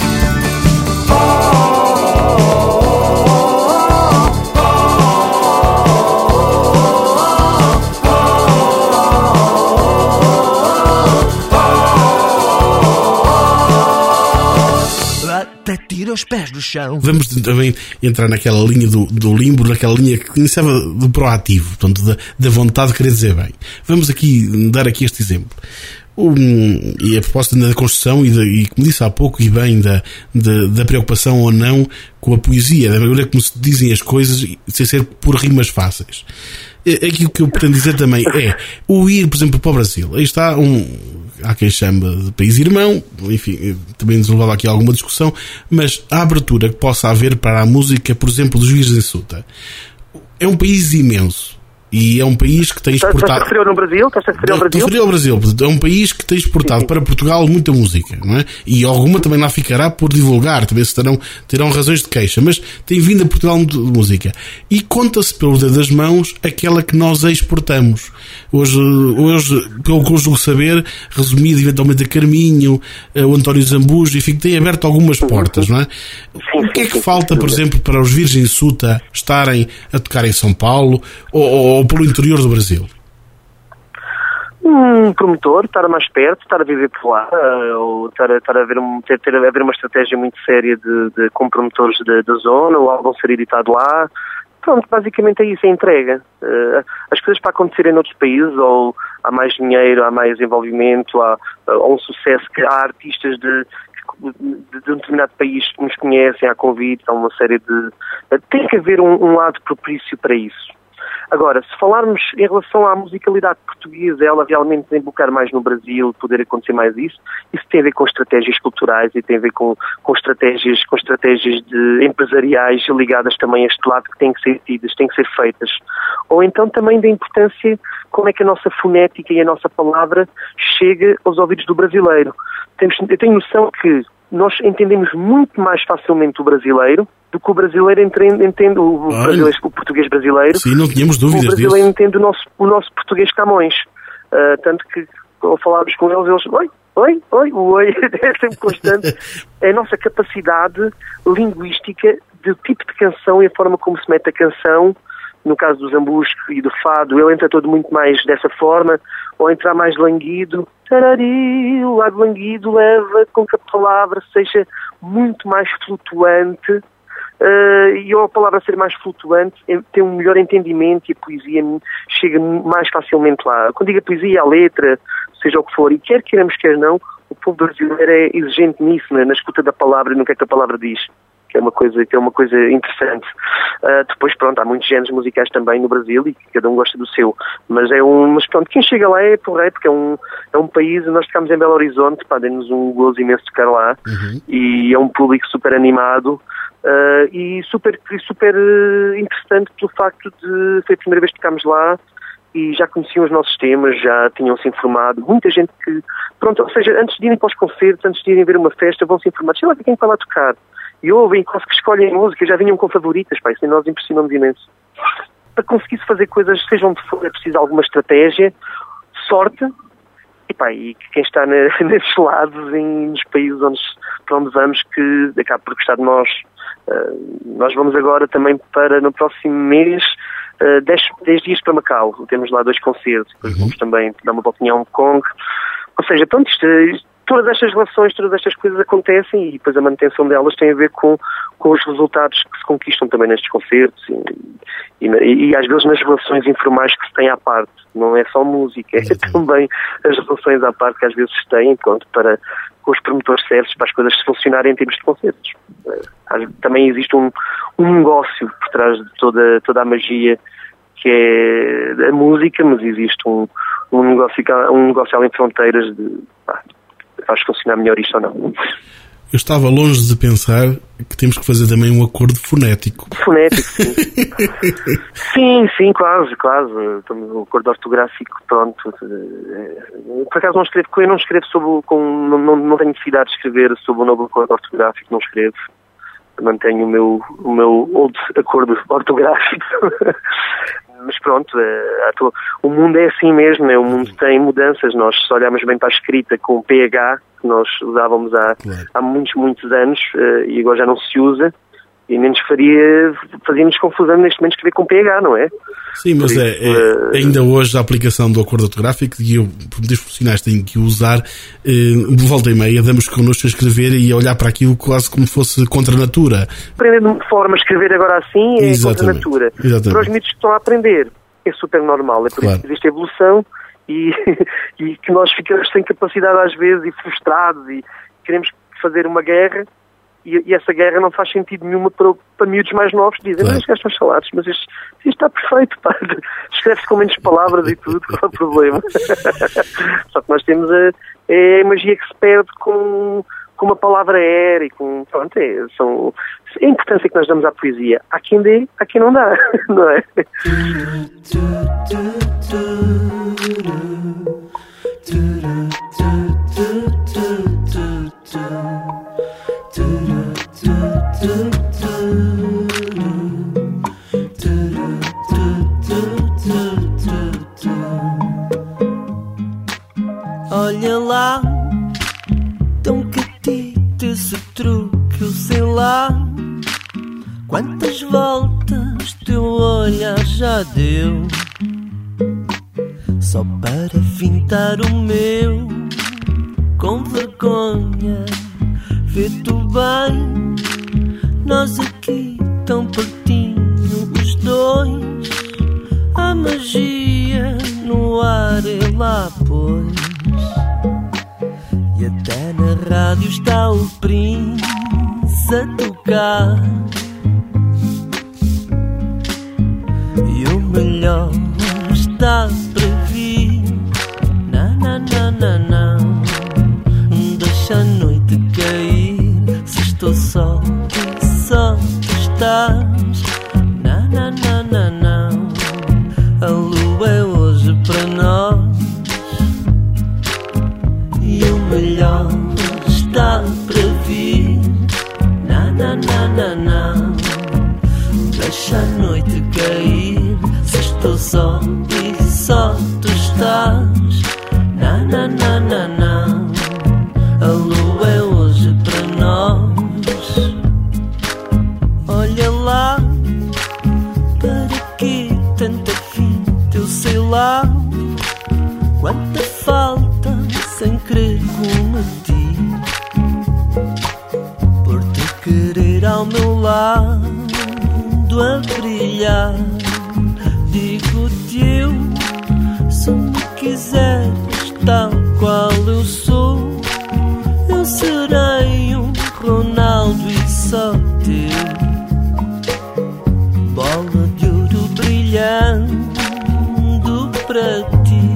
Até tira os pés do chão. Vamos também entrar naquela linha do, do limbo, naquela linha que iniciava do proativo, portanto, da, da vontade de querer dizer bem. Vamos aqui dar aqui este exemplo. Um, e a propósito da construção e, de, e como disse há pouco, e bem da, da, da preocupação ou não com a poesia, da maneira como se dizem as coisas sem ser por rimas fáceis. Aqui o que eu pretendo dizer também é o ir, por exemplo, para o Brasil. Aí está um... Há quem chama de país irmão, enfim, também nos levava aqui a alguma discussão, mas a abertura que possa haver para a música, por exemplo, dos Virgens Suta. É um país imenso. E é um país que tem exportado... Estás a referir no Brasil? Estás a referir ao Brasil? Estou a referir ao Brasil. É um país que tem exportado para Portugal muita música, não é? E alguma também lá ficará por divulgar, também se terão, terão razões de queixa, mas tem vindo a Portugal muita música. E conta-se pelo dedo das mãos aquela que nós exportamos. Hoje, hoje pelo que eu julgo saber, resumido eventualmente a Carminho, o António Zambujo, enfim, que tem aberto algumas portas, não é? O que é que falta, por exemplo, para os Virgens Suta estarem a tocar em São Paulo ou, ou ou pelo interior do Brasil? Um promotor, estar mais perto, estar a viver por lá, ou estar, estar a ver, um, ter, ter a haver uma estratégia muito séria de, de, com promotores da, da zona, o álbum ser editado lá. Pronto, basicamente é isso, é entrega. Uh, as coisas para acontecerem noutros países, ou há mais dinheiro, há mais envolvimento, há, há um sucesso, que há artistas de De, de um determinado país que nos conhecem, há convite, há uma série de... Tem que haver um, um lado propício para isso. Agora, se falarmos em relação à musicalidade portuguesa, ela realmente desembocar mais no Brasil, poder acontecer mais isso, isso tem a ver com estratégias culturais e tem a ver com, com, estratégias, com estratégias de empresariais ligadas também a este lado que têm que ser tidas, têm que ser feitas. Ou então também da importância, como é que a nossa fonética e a nossa palavra chega aos ouvidos do brasileiro. Temos, eu tenho noção que nós entendemos muito mais facilmente o brasileiro do que o brasileiro entende, entende o, brasileiro, o português brasileiro. Sim, não tínhamos dúvidas disso. O brasileiro disso. Entende o nosso, o nosso português Camões. Uh, tanto que, ao falarmos com eles, eles, oi, oi, oi, o oi, é sempre constante. É a nossa capacidade linguística do tipo de canção e a forma como se mete a canção. No caso do Zambusco e do Fado, ele entra todo muito mais dessa forma, ou entrar mais languido. Tarari, o lado languido leva com que a palavra seja muito mais flutuante, uh, e ao a palavra ser mais flutuante, tem um melhor entendimento e a poesia chega mais facilmente lá. Quando digo a poesia, a letra, seja o que for, e quer queiramos, quer não, o povo brasileiro é exigente nisso, né? Na escuta da palavra e no que é que a palavra diz. Que é uma coisa, que é uma coisa interessante. Uh, depois, pronto, há muitos géneros musicais também no Brasil e cada um gosta do seu. Mas é um, mas pronto, quem chega lá é porreiro, porque é um, é um país, nós ficamos em Belo Horizonte, pá, deu-nos um gozo imenso de ficar lá, uhum. E é um público super animado, uh, e super, super interessante pelo facto de, foi a primeira vez que ficámos lá, e já conheciam os nossos temas, já tinham-se informado, muita gente que, pronto, ou seja, antes de irem para os concertos, antes de irem ver uma festa, vão-se informar, sei lá, quem está lá a tocar. E ouvem, quase que escolhem música, já vinham com favoritas, pá, isso nós impressionamos imenso. Para conseguir-se fazer coisas, seja onde for, é preciso alguma estratégia, sorte, e pá, e quem está na, nesses lados, em, nos países onde, para onde vamos, que acaba por gostar de nós. Uh, nós vamos agora também para, no próximo mês, uh, dez dias para Macau. Temos lá dois concertos, depois uhum. vamos também dar uma voltinha a Hong Kong. Ou seja, pronto, isto, isto todas estas relações, todas estas coisas acontecem e depois a manutenção delas tem a ver com, com os resultados que se conquistam também nestes concertos e, e, e, e às vezes nas relações informais que se têm à parte. Não é só música, é também as relações à parte que às vezes se têm, pronto, para com os promotores certos, para as coisas funcionarem em termos de concertos. Também existe um, um negócio por trás de toda, toda a magia que é a música, mas existe um, um, negócio, um negócio além de fronteiras de pá, faz funcionar melhor isto ou não. Eu estava longe de pensar que temos que fazer também um acordo fonético. Fonético, sim. sim, sim, quase, quase. O acordo ortográfico, pronto. Por acaso não escrevo, eu não escrevo sobre, com, não, não tenho necessidade de escrever sobre o novo acordo ortográfico, não escrevo. Mantenho o meu, o meu old acordo ortográfico. Mas pronto, o mundo é assim mesmo, né? O mundo tem mudanças. Nós, se olharmos bem para a escrita com P H, que nós usávamos há, claro. há muitos, muitos anos, e agora já não se usa, e nem nos faria, fazia-nos confusão neste momento escrever com P H, não é? Sim, mas isso, é, é uh... ainda hoje a aplicação do acordo ortográfico, e eu, por muitos profissionais têm que usar, de volta e meia, damos connosco a escrever e a olhar para aquilo quase como fosse contra a natura. Aprender de uma forma a escrever agora assim é Exatamente. contra a natura. Exatamente. Para os miúdos que estão a aprender é super normal, é por claro. isso que existe evolução e, e que nós ficamos sem capacidade às vezes e frustrados e queremos fazer uma guerra. E, e essa guerra não faz sentido nenhuma para, para miúdos mais novos que dizem, claro. mas estes gajos são salados, mas isto, isto está perfeito, pá. Escreve-se com menos palavras e tudo, qual é o problema? Só que nós temos a, é a magia que se perde com, com uma palavra aérea e com, pronto, é, são, é a importância que nós damos à poesia. Há quem dê, há quem não dá, não é? Olha lá, tão catito esse truque, eu sei lá quantas voltas teu olhar já deu, só para fintar o meu, com vergonha. Vê-te bem, nós aqui tão pertinho os dois, a magia no ar é lá pois, e até na rádio está o Prince a tocar, e o melhor está para vir, na na na na na, deixa a noite cair, se estou só e só tu estás, na na na na na, a lua é hoje para nós, e o melhor está para vir, na na na na na, deixa a noite cair, se estou só e só tu estás, na na na na na, a lua é hoje para nós. Olha lá, para que tanta finta, eu sei lá quanta falta sem querer cometi, por te querer ao meu lado a brilhar. Digo-te eu, se me quiseres tal qual eu sou, eu serei um Ronaldo e só teu, bola de ouro brilhando para ti,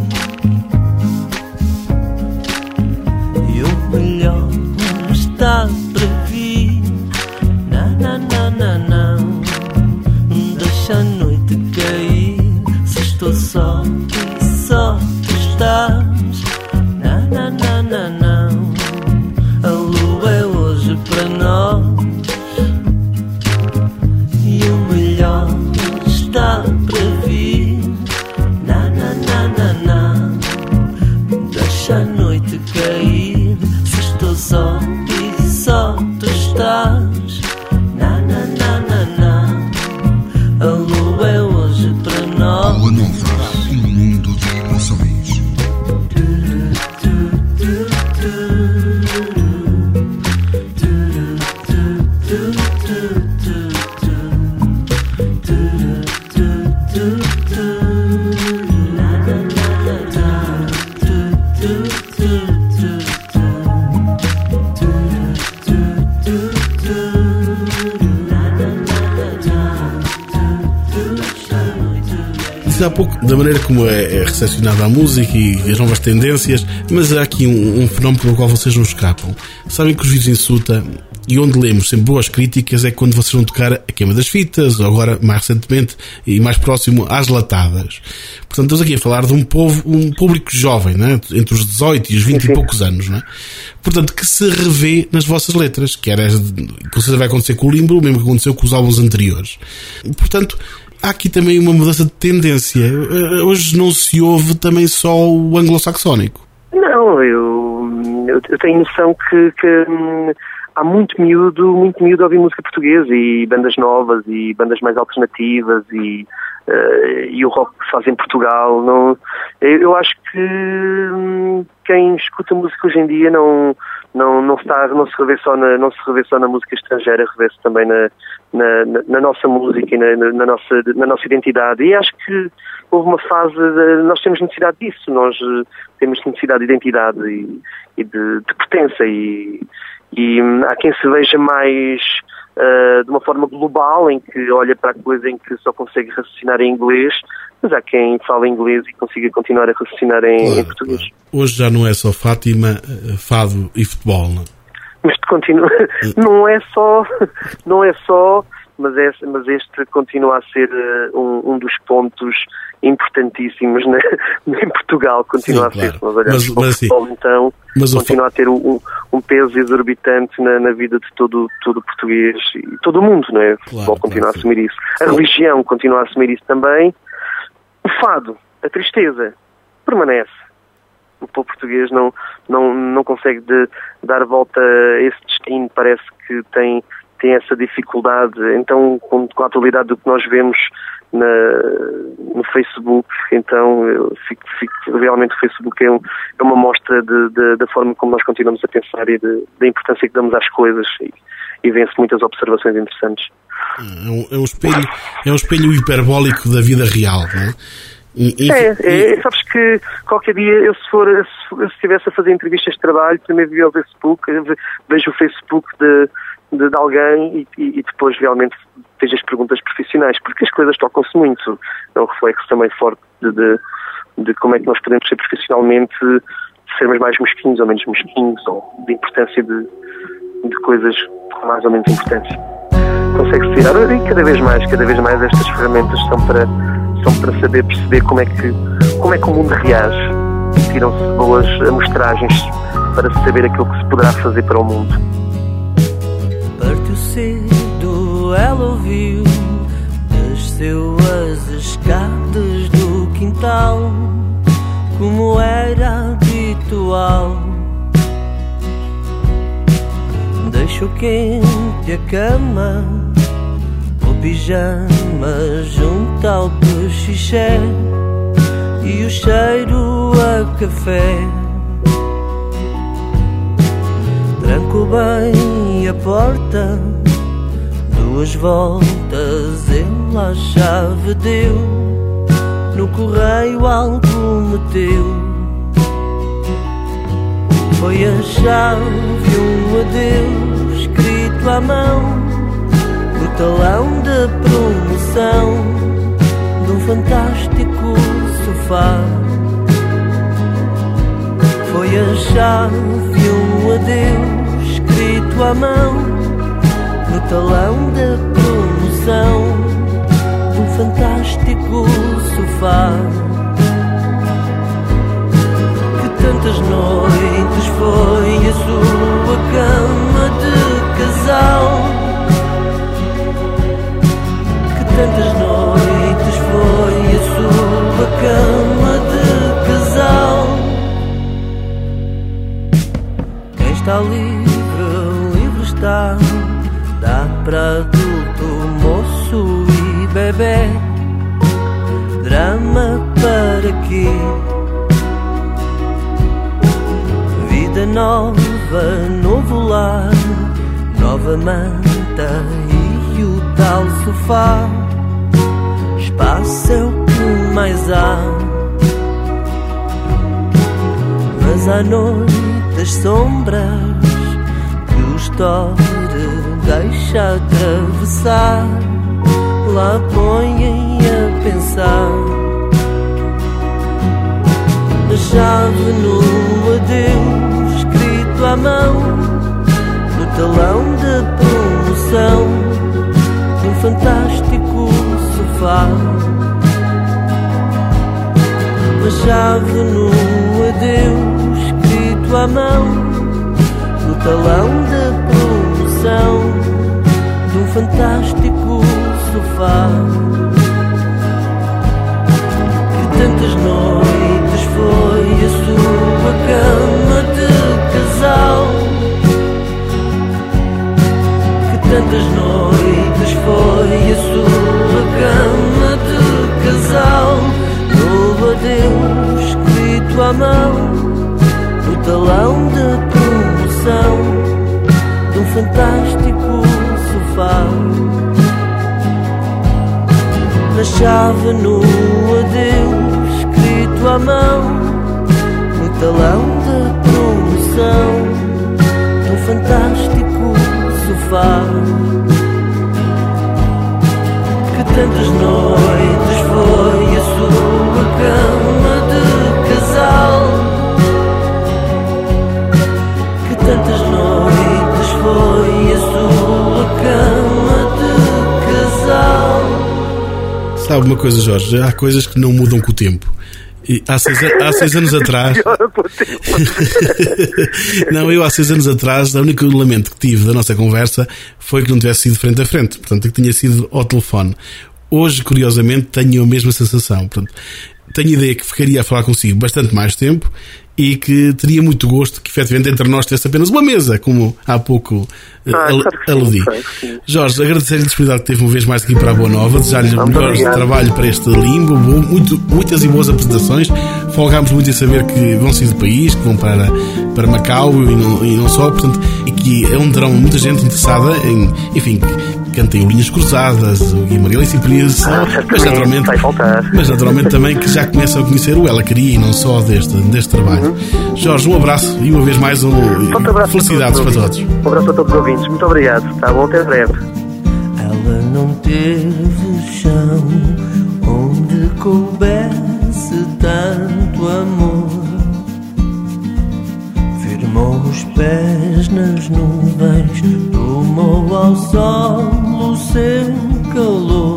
e o melhor está para vir, na na na na na, deixa a noite cair, se estou só e só tu estás, na na na na na, a lua é hoje para nós, e o melhor está para vir, na na na na na, deixa a noite cair, se estou só e só tu estás, na na na na na, a lua é hoje para nós. Lua Nova, um mundo de emoções. há pouco da maneira como é, é recepcionada a música e as novas tendências, mas há aqui um, um fenómeno pelo qual vocês não escapam. Sabem que os vídeos insulta, e onde lemos sempre boas críticas é quando vocês vão tocar a queima das fitas, ou agora, mais recentemente, e mais próximo, às latadas. Portanto, estamos aqui a falar de um povo, um público jovem, né? Entre os dezoito e os vinte e poucos anos, né? Portanto, que se revê nas vossas letras, que era, que seja, vai acontecer com o Limbo, o mesmo que aconteceu com os álbuns anteriores. Portanto, há aqui também uma mudança de tendência. Hoje não se ouve também só o anglo-saxónico. Não, eu, eu tenho noção que, que hum, há muito miúdo, muito miúdo a ouvir música portuguesa e bandas novas e bandas mais alternativas e, uh, e o rock que se faz em Portugal. Não, eu acho que hum, quem escuta música hoje em dia não, não, não, está, não, se revê só na, não se revê só na música estrangeira, revê-se também na, na, na, na nossa música e na, na, na, nossa, na nossa identidade. E acho que houve uma fase, de, nós temos necessidade disso, nós uh, temos necessidade de identidade e, e de, de pertença e E hum, há quem se veja mais uh, de uma forma global, em que olha para a coisa em que só consegue raciocinar em inglês, mas há quem fala inglês e consiga continuar a raciocinar em, claro, em português. Claro. Hoje já não é só Fátima, fado e futebol, não? Mas continua, não é só, não é só, mas, é, mas este continua a ser uh, um, um dos pontos importantíssimos né? em Portugal, continua Sim, a ser. claro. Nós olhamos mas, para o mas, futebol, sim. então, mas continua a ter um, um peso exorbitante na, na vida de todo, todo o português e todo o mundo, não é? O futebol Claro, continua claro, a assumir isso. A sim. religião continua a assumir isso também. O fado, a tristeza, permanece. O povo português não, não, não consegue de, dar volta a esse destino, parece que tem, tem essa dificuldade. Então, com, com a atualidade do que nós vemos na, no Facebook, então eu fico, fico, realmente o Facebook é, um, é uma mostra de, de, da forma como nós continuamos a pensar e de, da importância que damos às coisas e, e vê-se muitas observações interessantes. É um, é um espelho, é um espelho hiperbólico da vida real, não é? E, e, é, é, sabes que qualquer dia eu se for se, se estivesse a fazer entrevistas de trabalho, primeiro via o Facebook, vejo o Facebook de, de, de alguém e, e, e depois realmente vejo as perguntas profissionais, porque as coisas tocam-se muito. É um reflexo também forte de, de, de como é que nós podemos ser profissionalmente, sermos mais mesquinhos ou menos mesquinhos, ou de importância de, de coisas com mais ou menos importância. Consegue-se tirar, e cada vez mais, cada vez mais estas ferramentas são para são para saber perceber como é que, como é que o mundo reage. Tiram-se boas amostragens para saber aquilo que se poderá fazer para o mundo. Partiu cedo, ela ouviu, desceu as escadas do quintal, como era habitual. Deixou quente a cama, o pijama junto ao bochiché e o cheiro a café. Trancou bem a porta, duas voltas ele a chave deu, no correio algo meteu. Foi a chave, um adeus escrito à mão, no talão de promoção de um fantástico sofá. Foi a chave, um adeus escrito à mão, no talão de promoção de um fantástico sofá. Que tantas noites foi a sua cama de casal, tantas noites foi a sua cama de casal. Quem está livre, livre está, dá para adulto, moço e bebê. Drama para quê? Vida nova, novo lar, nova manta e o tal sofá. Espaço é o que mais há, mas à noite as sombras que o store deixa atravessar lá põem a pensar talão de promoção de um fantástico sofá. A chave no adeus escrito à mão no talão de promoção de um fantástico sofá. Que tantas noites foi a sua cama de casal, que tantas noites foi a sua cama de casal. No adeus escrito à mão no talão de promoção de um fantástico sofá. Na chave no adeus escrito à mão no talão de promoção de um fantástico sofá. Que tantas noites foi a sua cama de casal, que tantas noites foi a sua cama de casal. Sabe uma coisa, Jorge? Há coisas que não mudam com o tempo. E há, seis, há seis anos atrás não, eu há seis anos atrás o único lamento que tive da nossa conversa foi que não tivesse sido frente a frente, portanto que tinha sido ao telefone. Hoje, curiosamente, tenho a mesma sensação. Portanto, tenho a ideia que ficaria a falar consigo bastante mais tempo e que teria muito gosto que, efetivamente, entre nós tivesse apenas uma mesa, como há pouco ah, al- claro aludi. Sim, claro sim. Jorge, agradecer-lhe a disponibilidade que teve uma vez mais aqui para a Boa Nova, desejar-lhe o melhor trabalho para este limbo, muito, muitas e boas apresentações. Folgámos muito em saber que vão sair do país, que vão para, para Macau e não, e não só, portanto, e que é onde terão muita gente interessada em, enfim, cantem o Linhas Cruzadas, o Guimarães e por isso, Ah, mas naturalmente, vai faltar. mas naturalmente também que já começam a conhecer o Ela Queria e não só deste, deste trabalho. Uhum. Jorge, um abraço e uma vez mais um, felicidades para todos. Um abraço a todos os ouvintes, muito obrigado, tá bom, até breve. Ela não teve chão onde coubesse tanto amor, firmou os pés nas nuvens, tomou ao sol o seu calor,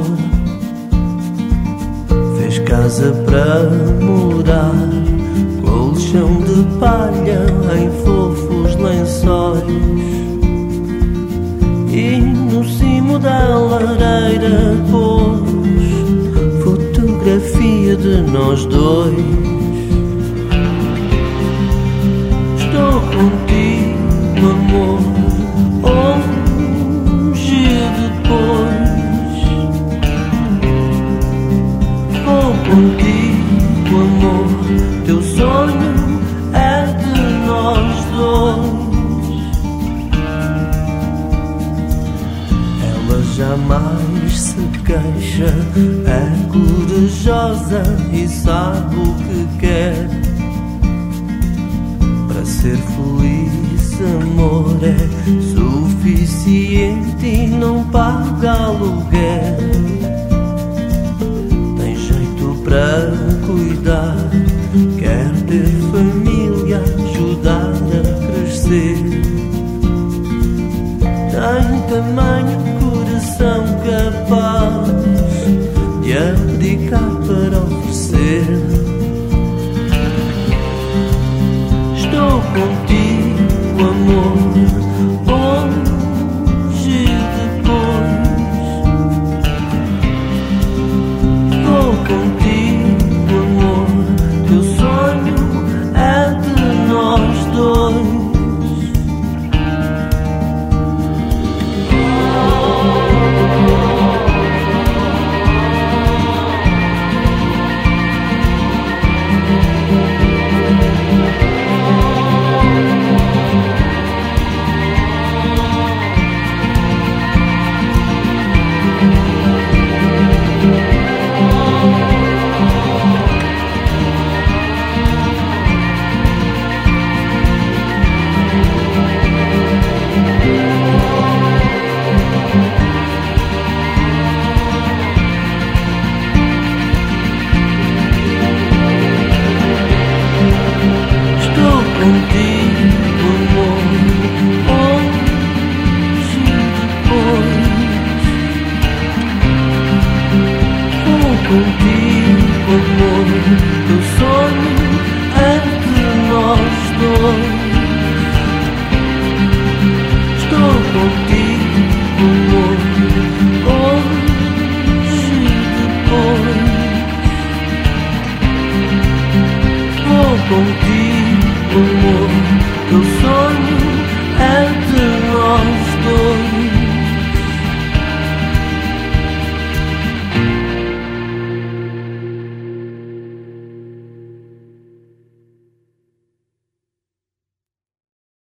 fez casa para morar, colchão de palha em fofos lençóis, e no cimo da lareira pôs fotografia de nós dois. Estou contigo, amor, hoje e depois. Vou contigo, amor, teu sonho é de nós dois. Ela jamais se queixa, é corajosa e sabe o que quer. Para ser feliz, amor é suficiente e não paga aluguer. Tem jeito para cuidar, quer ter família, ajudar a crescer. Tem tamanho coração capaz de abdicar para oferecer. Estou contigo, amor, hoje e depois. Vou contigo, amor, teu sonho é de nós dois. contigo,